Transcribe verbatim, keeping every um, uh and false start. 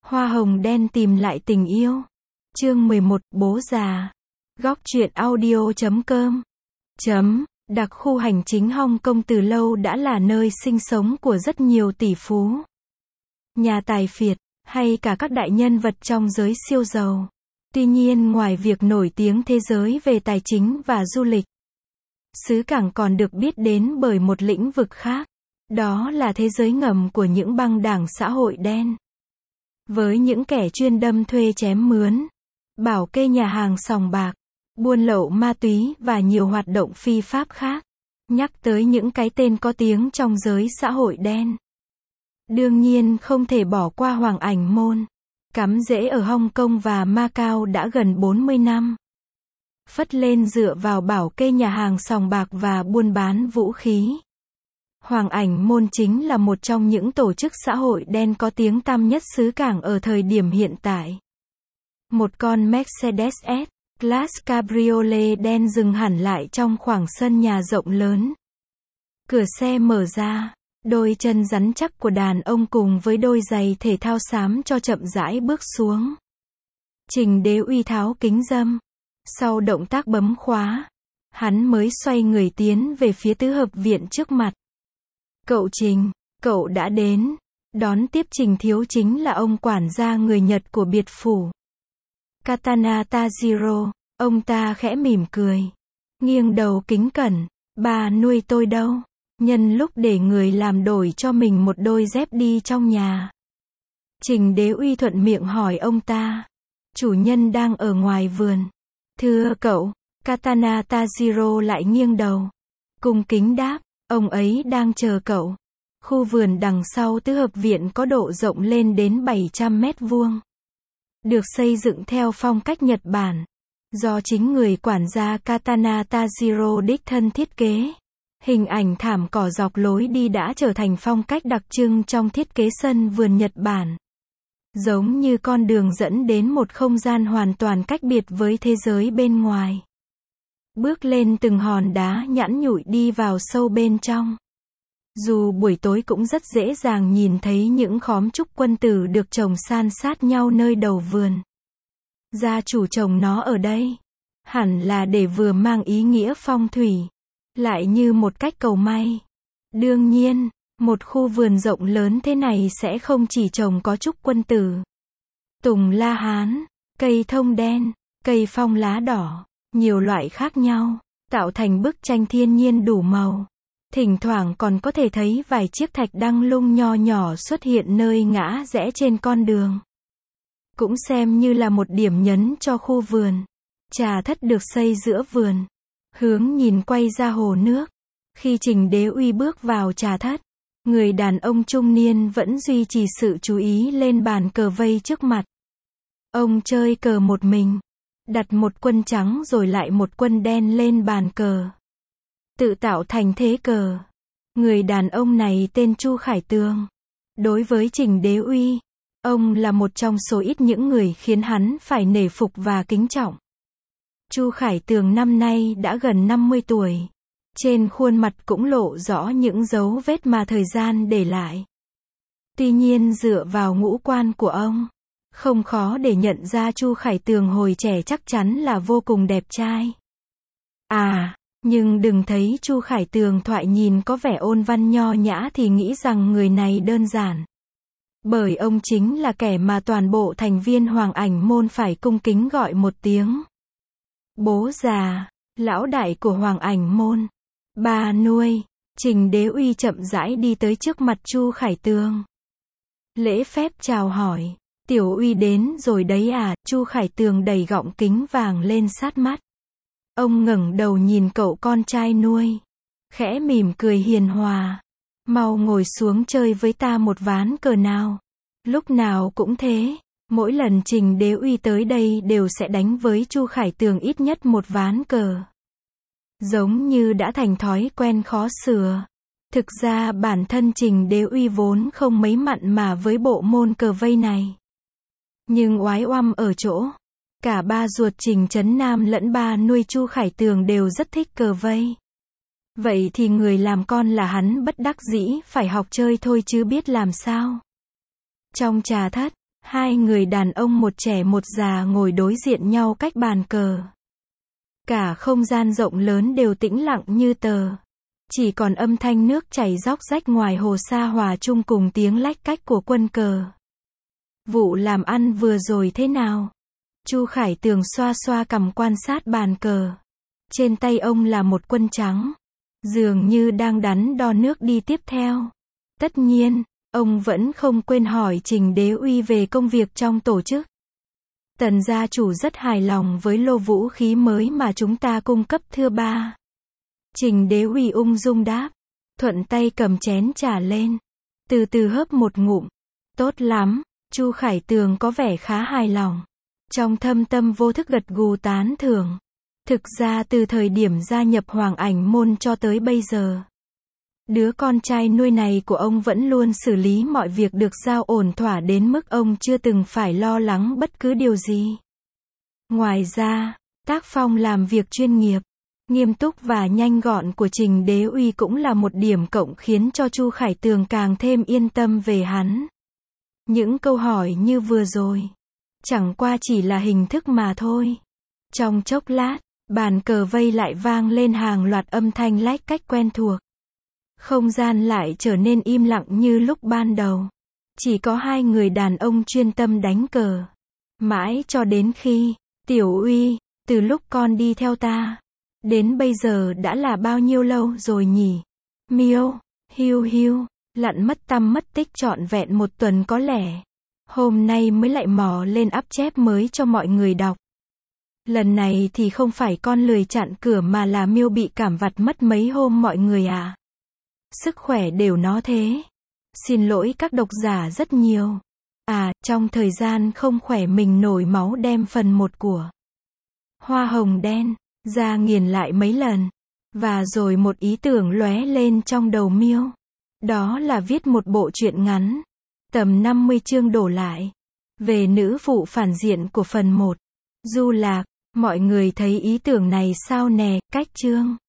Hoa hồng đen tìm lại tình yêu. Chương mười một, bố già. Góc truyện audio chấm com. Chấm. Đặc khu hành chính Hong Kong từ lâu đã là nơi sinh sống của rất nhiều tỷ phú, nhà tài phiệt, hay cả các đại nhân vật trong giới siêu giàu. Tuy nhiên, ngoài việc nổi tiếng thế giới về tài chính và du lịch, xứ Cảng còn được biết đến bởi một lĩnh vực khác. Đó là thế giới ngầm của những băng đảng xã hội đen. Với những kẻ chuyên đâm thuê chém mướn, bảo kê nhà hàng sòng bạc, buôn lậu ma túy và nhiều hoạt động phi pháp khác. Nhắc tới những cái tên có tiếng trong giới xã hội đen, đương nhiên không thể bỏ qua Hoàng Ảnh Môn. Cắm rễ ở Hong Kong và Macau đã gần bốn mươi năm. Phất lên dựa vào bảo kê nhà hàng sòng bạc và buôn bán vũ khí. Hoàng Ảnh Môn chính là một trong những tổ chức xã hội đen có tiếng tăm nhất xứ Cảng ở thời điểm hiện tại. Một con Mercedes S-Class Cabriolet đen dừng hẳn lại trong khoảng sân nhà rộng lớn. Cửa xe mở ra, đôi chân rắn chắc của đàn ông cùng với đôi giày thể thao xám cho chậm rãi bước xuống. Trình Đế Uy tháo kính râm. Sau động tác bấm khóa, hắn mới xoay người tiến về phía tứ hợp viện trước mặt. Cậu Trình, cậu đã đến. Đón tiếp Trình Thiếu chính là ông quản gia người Nhật của biệt phủ Katana Tajiro. Ông ta khẽ mỉm cười, nghiêng đầu kính cẩn. Bà nuôi tôi đâu? Nhân lúc để người làm đổi cho mình một đôi dép đi trong nhà. Trình Đế Uy thuận miệng hỏi ông ta. Chủ nhân đang ở ngoài vườn. Thưa cậu. Katana Tajiro lại nghiêng đầu, cung kính đáp. Ông ấy đang chờ cậu. Khu vườn đằng sau tứ hợp viện có độ rộng lên đến bảy trăm mét vuông. Được xây dựng theo phong cách Nhật Bản, do chính người quản gia Katana Tajiro đích thân thiết kế. Hình ảnh thảm cỏ dọc lối đi đã trở thành phong cách đặc trưng trong thiết kế sân vườn Nhật Bản. Giống như con đường dẫn đến một không gian hoàn toàn cách biệt với thế giới bên ngoài. Bước lên từng hòn đá nhẵn nhụi đi vào sâu bên trong. Dù buổi tối cũng rất dễ dàng nhìn thấy những khóm trúc quân tử được trồng san sát nhau nơi đầu vườn. Gia chủ trồng nó ở đây, hẳn là để vừa mang ý nghĩa phong thủy, lại như một cách cầu may. Đương nhiên, một khu vườn rộng lớn thế này sẽ không chỉ trồng có trúc quân tử, tùng la hán, cây thông đen, cây phong lá đỏ, nhiều loại khác nhau, tạo thành bức tranh thiên nhiên đủ màu. Thỉnh thoảng còn có thể thấy vài chiếc thạch đăng lung nho nhỏ xuất hiện nơi ngã rẽ trên con đường. Cũng xem như là một điểm nhấn cho khu vườn. Trà thất được xây giữa vườn, hướng nhìn quay ra hồ nước. Khi Trình Đế Uy bước vào trà thất, người đàn ông trung niên vẫn duy trì sự chú ý lên bàn cờ vây trước mặt. Ông chơi cờ một mình, đặt một quân trắng rồi lại một quân đen lên bàn cờ, tự tạo thành thế cờ. Người đàn ông này tên Chu Khải Tường. Đối với Trình Đế Uy, ông là một trong số ít những người khiến hắn phải nể phục và kính trọng. Chu Khải Tường năm nay đã gần năm mươi tuổi. Trên khuôn mặt cũng lộ rõ những dấu vết mà thời gian để lại. Tuy nhiên dựa vào ngũ quan của ông, không khó để nhận ra Chu Khải Tường hồi trẻ chắc chắn là vô cùng đẹp trai. À, nhưng đừng thấy Chu Khải Tường thoại nhìn có vẻ ôn văn nho nhã thì nghĩ rằng người này đơn giản. Bởi ông chính là kẻ mà toàn bộ thành viên Hoàng Ảnh Môn phải cung kính gọi một tiếng bố già, lão đại của Hoàng Ảnh Môn. Bà nuôi. Trình Đế Uy chậm rãi đi tới trước mặt Chu Khải Tường, lễ phép chào hỏi. Tiểu Uy đến rồi đấy à? Chu Khải Tường đẩy gọng kính vàng lên sát mắt. Ông ngẩng đầu nhìn cậu con trai nuôi, khẽ mỉm cười hiền hòa. Mau ngồi xuống chơi với ta một ván cờ nào. Lúc nào cũng thế, mỗi lần Trình Đế Uy tới đây đều sẽ đánh với Chu Khải Tường ít nhất một ván cờ. Giống như đã thành thói quen khó sửa. Thực ra bản thân Trình Đế Uy vốn không mấy mặn mà với bộ môn cờ vây này. Nhưng oái oăm ở chỗ, cả ba ruột Trình Trấn Nam lẫn ba nuôi Chu Khải Tường đều rất thích cờ vây. Vậy thì người làm con là hắn bất đắc dĩ phải học chơi thôi chứ biết làm sao. Trong trà thất, Hai người đàn ông một trẻ một già ngồi đối diện nhau cách bàn cờ. Cả không gian rộng lớn đều tĩnh lặng như tờ. Chỉ còn âm thanh nước chảy róc rách ngoài hồ sa hòa chung cùng tiếng lách cách của quân cờ. Vụ làm ăn vừa rồi thế nào? Chu Khải Tường xoa xoa cằm quan sát bàn cờ. Trên tay ông là một quân trắng. Dường như đang đắn đo nước đi tiếp theo. Tất nhiên, ông vẫn không quên hỏi Trình Đế Uy về công việc trong tổ chức. Tần gia chủ rất hài lòng với lô vũ khí mới mà chúng ta cung cấp thưa ba. Trình Đế Uy ung dung đáp. Thuận tay cầm chén trà lên. Từ từ hớp một ngụm. Tốt lắm. Chu Khải Tường có vẻ khá hài lòng. Trong thâm tâm vô thức gật gù tán thưởng. Thực ra từ thời điểm gia nhập Hoàng Ảnh Môn cho tới bây giờ, đứa con trai nuôi này của ông vẫn luôn xử lý mọi việc được giao ổn thỏa đến mức ông chưa từng phải lo lắng bất cứ điều gì. Ngoài ra, tác phong làm việc chuyên nghiệp, nghiêm túc và nhanh gọn của Trình Đế Uy cũng là một điểm cộng khiến cho Chu Khải Tường càng thêm yên tâm về hắn. Những câu hỏi như vừa rồi, chẳng qua chỉ là hình thức mà thôi. Trong chốc lát, bàn cờ vây lại vang lên hàng loạt âm thanh lách cách quen thuộc. Không gian lại trở nên im lặng như lúc ban đầu. Chỉ có hai người đàn ông chuyên tâm đánh cờ. Mãi cho đến khi, Tiểu Uy, từ lúc con đi theo ta, đến bây giờ đã là bao nhiêu lâu rồi nhỉ? Miêu, hiu hiu, lặn mất tăm mất tích trọn vẹn một tuần có lẽ. Hôm nay mới lại mò lên ắp chép mới cho mọi người đọc. Lần này thì không phải con lười chặn cửa mà là Miêu bị cảm vặt mất mấy hôm mọi người à. Sức khỏe đều nó thế. Xin lỗi các độc giả rất nhiều. À, trong thời gian không khỏe mình nổi máu đem phần một của Hoa Hồng Đen ra nghiền lại mấy lần. Và rồi một ý tưởng lóe lên trong đầu Miêu. Đó là viết một bộ truyện ngắn. Tầm năm mươi chương đổ lại. Về nữ phụ phản diện của phần một. Du Lạc, mọi người thấy ý tưởng này sao nè, cách chương.